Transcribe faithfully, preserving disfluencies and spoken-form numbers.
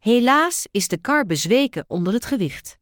Helaas is de kar bezweken onder het gewicht.